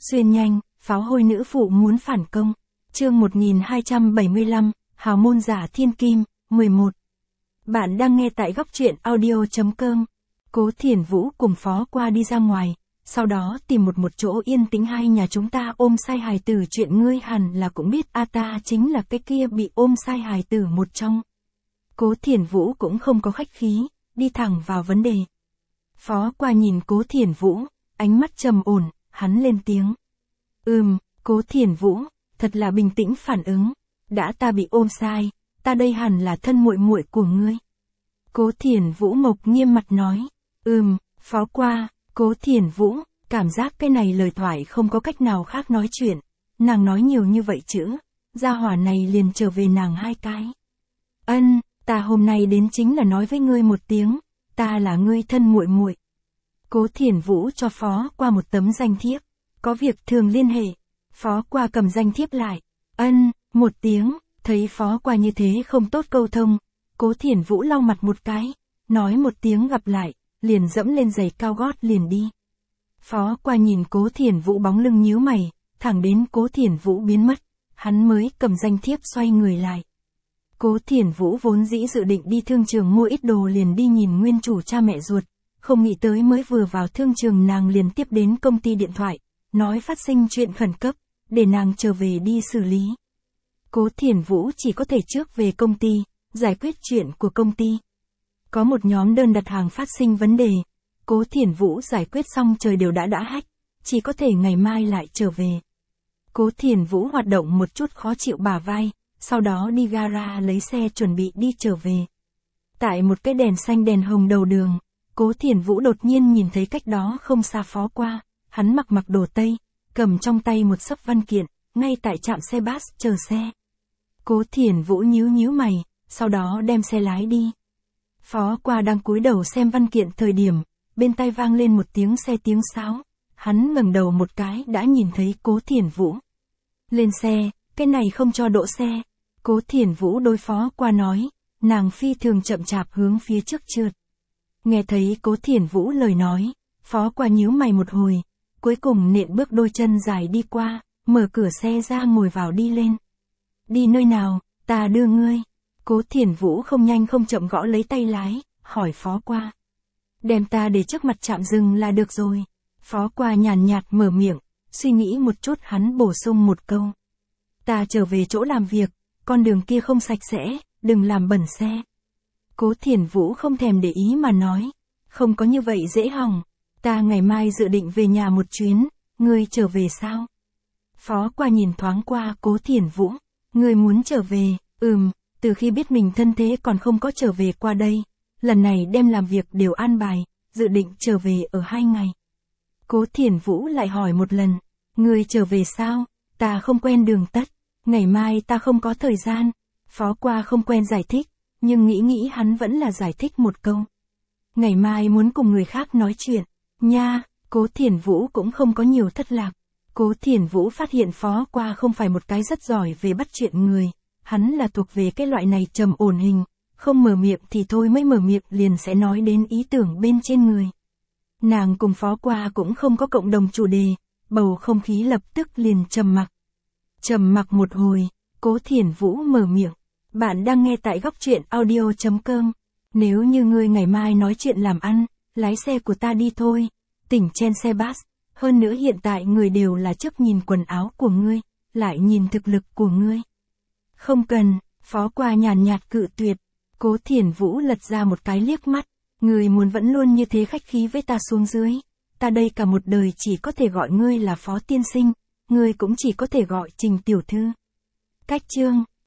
Xuyên nhanh, pháo hôi nữ phụ muốn phản công. Chương 1275, Hào môn giả thiên kim, 11. Bạn đang nghe tại góc truyện audio.com. Cố Thiển Vũ cùng Phó Qua đi ra ngoài, sau đó tìm một chỗ yên tĩnh. Hai nhà chúng ta ôm sai hài tử, chuyện ngươi hẳn là cũng biết, ta chính là cái kia bị ôm sai hài tử một trong. Cố Thiển Vũ cũng không có khách khí, đi thẳng vào vấn đề. Phó Qua nhìn Cố Thiển Vũ, ánh mắt trầm ổn, hắn lên tiếng. Cố Thiển Vũ, thật là bình tĩnh phản ứng. Đã ta bị ôm sai, ta đây hẳn là thân muội muội của ngươi. Cố Thiển Vũ mộc nghiêm mặt nói. Phó Qua. Cố Thiển Vũ, cảm giác cái này lời thoại không có cách nào khác nói chuyện. Nàng nói nhiều như vậy chữ, gia hỏa này liền trở về nàng hai cái. Ta hôm nay đến chính là nói với ngươi một tiếng, ta là ngươi thân muội muội. Cố Thiển Vũ cho Phó Qua một tấm danh thiếp, có việc thường liên hệ. Phó Qua cầm danh thiếp lại. Một tiếng, thấy Phó Qua như thế không tốt câu thông, Cố Thiển Vũ lau mặt một cái, nói một tiếng gặp lại, liền dẫm lên giày cao gót liền đi. Phó Qua nhìn Cố Thiển Vũ bóng lưng nhíu mày, thẳng đến Cố Thiển Vũ biến mất, hắn mới cầm danh thiếp xoay người lại. Cố Thiển Vũ vốn dĩ dự định đi thương trường mua ít đồ liền đi nhìn nguyên chủ cha mẹ ruột, không nghĩ tới mới vừa vào thương trường nàng liền tiếp đến công ty điện thoại, nói phát sinh chuyện khẩn cấp, để nàng trở về đi xử lý. Cố Thiển Vũ chỉ có thể trước về công ty, giải quyết chuyện của công ty. Có một nhóm đơn đặt hàng phát sinh vấn đề, Cố Thiển Vũ giải quyết xong trời đều đã hách, chỉ có thể ngày mai lại trở về. Cố Thiển Vũ hoạt động một chút khó chịu bả vai, sau đó đi gara lấy xe chuẩn bị đi trở về. Tại một cái đèn xanh đèn hồng đầu đường, Cố Thiển Vũ đột nhiên nhìn thấy cách đó không xa Phó Qua, hắn mặc đồ tây, cầm trong tay một xấp văn kiện, ngay tại trạm xe bus chờ xe. Cố Thiển Vũ nhíu mày, sau đó đem xe lái đi. Phó Qua đang cúi đầu xem văn kiện thời điểm, bên tai vang lên một tiếng xe tiếng sáo, hắn ngẩng đầu một cái đã nhìn thấy Cố Thiển Vũ. Lên xe, cái này không cho đỗ xe. Cố Thiển Vũ đối Phó Qua nói, nàng phi thường chậm chạp hướng phía trước trượt. Nghe thấy Cố Thiển Vũ lời nói, Phó Qua nhíu mày một hồi, cuối cùng nện bước đôi chân dài đi qua, mở cửa xe ra ngồi vào đi lên. Đi nơi nào, ta đưa ngươi. Cố Thiển Vũ không nhanh không chậm gõ lấy tay lái, hỏi Phó Qua. Đem ta để trước mặt trạm dừng là được rồi. Phó Qua nhàn nhạt mở miệng, suy nghĩ một chút hắn bổ sung một câu. Ta trở về chỗ làm việc, con đường kia không sạch sẽ, đừng làm bẩn xe. Cố Thiển Vũ không thèm để ý mà nói, không có như vậy dễ hỏng, ta ngày mai dự định về nhà một chuyến, ngươi trở về sao? Phó Qua nhìn thoáng qua Cố Thiển Vũ, ngươi muốn trở về, từ khi biết mình thân thế còn không có trở về qua đây, lần này đem làm việc đều an bài, dự định trở về ở 2 ngày. Cố Thiển Vũ lại hỏi một lần, ngươi trở về sao? Ta không quen đường tắt, ngày mai ta không có thời gian. Phó Qua không quen giải thích, nhưng nghĩ hắn vẫn là giải thích một câu. Ngày mai muốn cùng người khác nói chuyện, nha. Cố Thiển Vũ cũng không có nhiều thất lạc. Cố Thiển Vũ phát hiện Phó Qua không phải một cái rất giỏi về bắt chuyện người, hắn là thuộc về cái loại này trầm ổn hình, không mở miệng thì thôi, mới mở miệng liền sẽ nói đến ý tưởng bên trên người. Nàng cùng Phó Qua cũng không có cộng đồng chủ đề, bầu không khí lập tức liền trầm mặc. Trầm mặc một hồi, Cố Thiển Vũ mở miệng. Bạn đang nghe tại góc truyện audio.com. Nếu như ngươi ngày mai nói chuyện làm ăn, lái xe của ta đi thôi. Tỉnh trên xe bus. Hơn nữa hiện tại người đều là trước nhìn quần áo của ngươi, lại nhìn thực lực của ngươi. Không cần, Phó Qua nhàn nhạt cự tuyệt. Cố Thiển Vũ lật ra một cái liếc mắt. Ngươi muốn vẫn luôn như thế khách khí với ta xuống dưới. Ta đây cả một đời chỉ có thể gọi ngươi là Phó tiên sinh. Ngươi cũng chỉ có thể gọi Trình tiểu thư. Cách chương.